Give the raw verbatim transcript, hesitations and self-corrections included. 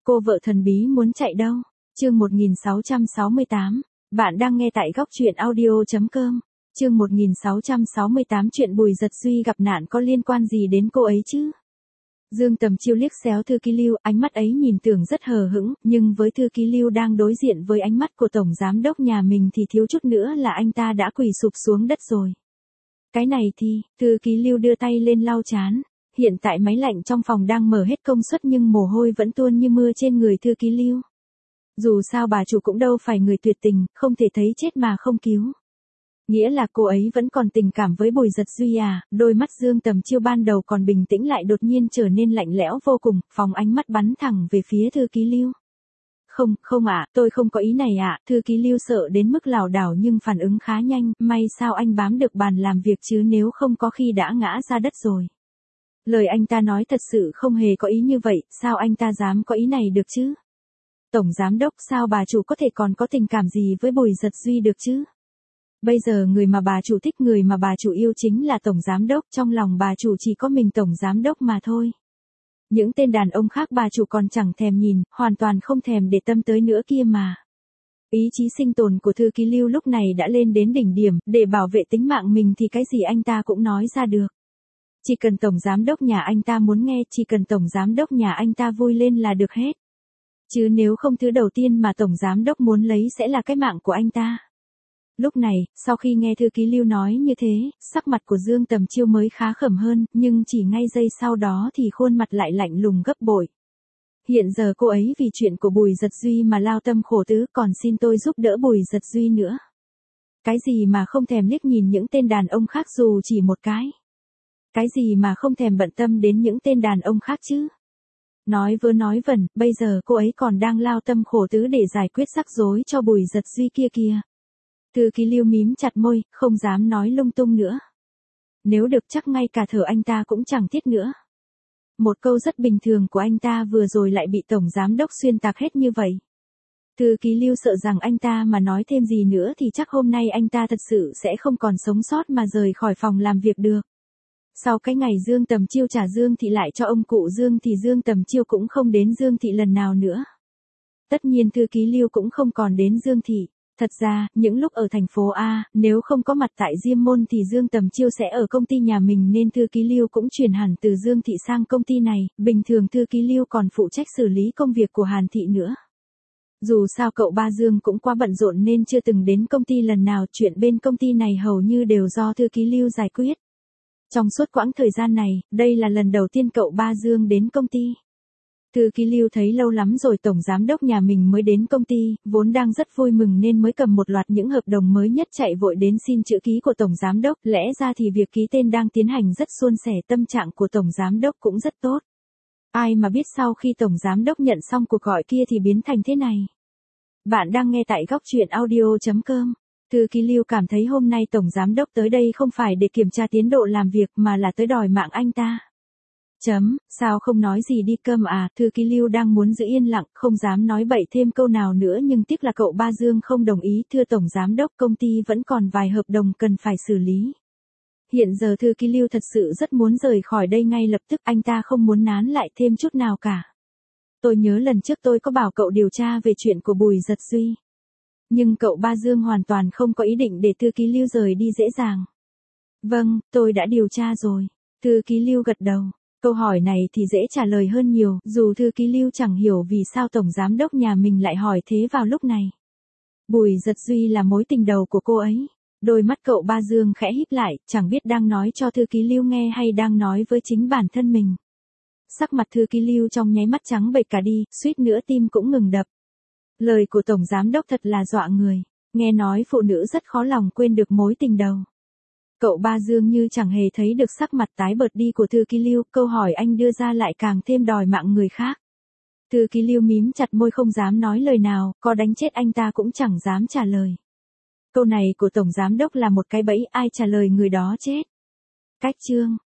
Cô vợ thần bí muốn chạy đâu? Chương một nghìn sáu trăm sáu mươi tám. Bạn đang nghe tại góc truyện audio chấm com. Chương một nghìn sáu trăm sáu mươi tám. Chuyện Bùi Dật Duy gặp nạn có liên quan gì đến cô ấy chứ? Dương Tầm Chiêu liếc xéo Thư Ký Lưu, ánh mắt ấy nhìn tưởng rất hờ hững, nhưng với Thư Ký Lưu đang đối diện với ánh mắt của tổng giám đốc nhà mình thì thiếu chút nữa là anh ta đã quỳ sụp xuống đất rồi. Cái này thì, Thư Ký Lưu đưa tay lên lau trán. Hiện tại máy lạnh trong phòng đang mở hết công suất nhưng mồ hôi vẫn tuôn như mưa trên người Thư Ký Lưu. Dù sao bà chủ cũng đâu phải người tuyệt tình, không thể thấy chết mà không cứu. Nghĩa là cô ấy vẫn còn tình cảm với Bùi Dật Duy à? Đôi mắt Dương Tầm Chiêu ban đầu còn bình tĩnh lại đột nhiên trở nên lạnh lẽo vô cùng, phóng ánh mắt bắn thẳng về phía Thư Ký Lưu. Không, không ạ, à, tôi không có ý này ạ. À. Thư Ký Lưu sợ đến mức lảo đảo nhưng phản ứng khá nhanh, may sao anh bám được bàn làm việc chứ nếu không có khi đã ngã ra đất rồi. Lời anh ta nói thật sự không hề có ý như vậy, sao anh ta dám có ý này được chứ? Tổng giám đốc, sao bà chủ có thể còn có tình cảm gì với Bùi Dật Duy được chứ? Bây giờ người mà bà chủ thích, người mà bà chủ yêu chính là tổng giám đốc, trong lòng bà chủ chỉ có mình tổng giám đốc mà thôi. Những tên đàn ông khác bà chủ còn chẳng thèm nhìn, hoàn toàn không thèm để tâm tới nữa kia mà. Ý chí sinh tồn của Thư Ký Lưu lúc này đã lên đến đỉnh điểm, để bảo vệ tính mạng mình thì cái gì anh ta cũng nói ra được. Chỉ cần tổng giám đốc nhà anh ta muốn nghe, chỉ cần tổng giám đốc nhà anh ta vui lên là được hết. Chứ nếu không, thứ đầu tiên mà tổng giám đốc muốn lấy sẽ là cái mạng của anh ta. Lúc này, sau khi nghe Thư Ký Lưu nói như thế, sắc mặt của Dương Tầm Chiêu mới khá khẩm hơn, nhưng chỉ ngay giây sau đó thì khuôn mặt lại lạnh lùng gấp bội. Hiện giờ cô ấy vì chuyện của Bùi Dật Duy mà lao tâm khổ tứ, còn xin tôi giúp đỡ Bùi Dật Duy nữa. Cái gì mà không thèm liếc nhìn những tên đàn ông khác dù chỉ một cái? Cái gì mà không thèm bận tâm đến những tên đàn ông khác chứ? Nói vớ nói vẩn, bây giờ cô ấy còn đang lao tâm khổ tứ để giải quyết rắc rối cho Bùi Dật Duy kia kìa. Thư Ký Lưu mím chặt môi, không dám nói lung tung nữa. Nếu được chắc ngay cả thở anh ta cũng chẳng thiết nữa. Một câu rất bình thường của anh ta vừa rồi lại bị tổng giám đốc xuyên tạc hết như vậy. Thư Ký Lưu sợ rằng anh ta mà nói thêm gì nữa thì chắc hôm nay anh ta thật sự sẽ không còn sống sót mà rời khỏi phòng làm việc được. Sau cái ngày Dương Tầm Chiêu trả Dương Thị lại cho ông cụ Dương thì Dương Tầm Chiêu cũng không đến Dương Thị lần nào nữa. Tất nhiên Thư Ký Lưu cũng không còn đến Dương Thị. Thật ra, những lúc ở thành phố A, nếu không có mặt tại Diêm Môn thì Dương Tầm Chiêu sẽ ở công ty nhà mình nên Thư Ký Lưu cũng chuyển hẳn từ Dương Thị sang công ty này, bình thường Thư Ký Lưu còn phụ trách xử lý công việc của Hàn Thị nữa. Dù sao cậu ba Dương cũng quá bận rộn nên chưa từng đến công ty lần nào, chuyện bên công ty này hầu như đều do Thư Ký Lưu giải quyết. Trong suốt quãng thời gian này, đây là lần đầu tiên cậu ba Dương đến công ty. Thư Ký Lưu thấy lâu lắm rồi tổng giám đốc nhà mình mới đến công ty, vốn đang rất vui mừng nên mới cầm một loạt những hợp đồng mới nhất chạy vội đến xin chữ ký của tổng giám đốc, lẽ ra thì việc ký tên đang tiến hành rất suôn sẻ, tâm trạng của tổng giám đốc cũng rất tốt. Ai mà biết sau khi tổng giám đốc nhận xong cuộc gọi kia thì biến thành thế này. Bạn đang nghe tại góc truyện audio chấm com. Thư Ký Lưu cảm thấy hôm nay tổng giám đốc tới đây không phải để kiểm tra tiến độ làm việc mà là tới đòi mạng anh ta. Chấm, sao không nói gì đi cơm à? Thư Ký Lưu đang muốn giữ yên lặng, không dám nói bậy thêm câu nào nữa nhưng tiếc là cậu ba Dương không đồng ý. Thưa tổng giám đốc, công ty vẫn còn vài hợp đồng cần phải xử lý. Hiện giờ Thư Ký Lưu thật sự rất muốn rời khỏi đây ngay lập tức, anh ta không muốn nán lại thêm chút nào cả. Tôi nhớ lần trước tôi có bảo cậu điều tra về chuyện của Bùi Dật Duy. Nhưng cậu ba Dương hoàn toàn không có ý định để Thư Ký Lưu rời đi dễ dàng. Vâng, tôi đã điều tra rồi. Thư Ký Lưu gật đầu. Câu hỏi này thì dễ trả lời hơn nhiều, dù Thư Ký Lưu chẳng hiểu vì sao tổng giám đốc nhà mình lại hỏi thế vào lúc này. Bùi Dật Duy là mối tình đầu của cô ấy. Đôi mắt cậu ba Dương khẽ híp lại, chẳng biết đang nói cho Thư Ký Lưu nghe hay đang nói với chính bản thân mình. Sắc mặt Thư Ký Lưu trong nháy mắt trắng bệch cả đi, suýt nữa tim cũng ngừng đập. Lời của tổng giám đốc thật là dọa người, nghe nói phụ nữ rất khó lòng quên được mối tình đầu. Cậu ba Dương như chẳng hề thấy được sắc mặt tái bợt đi của Thư Ký Lưu, câu hỏi anh đưa ra lại càng thêm đòi mạng người khác. Thư Ký Lưu mím chặt môi không dám nói lời nào, có đánh chết anh ta cũng chẳng dám trả lời. Câu này của tổng giám đốc là một cái bẫy, ai trả lời người đó chết. Cách chương,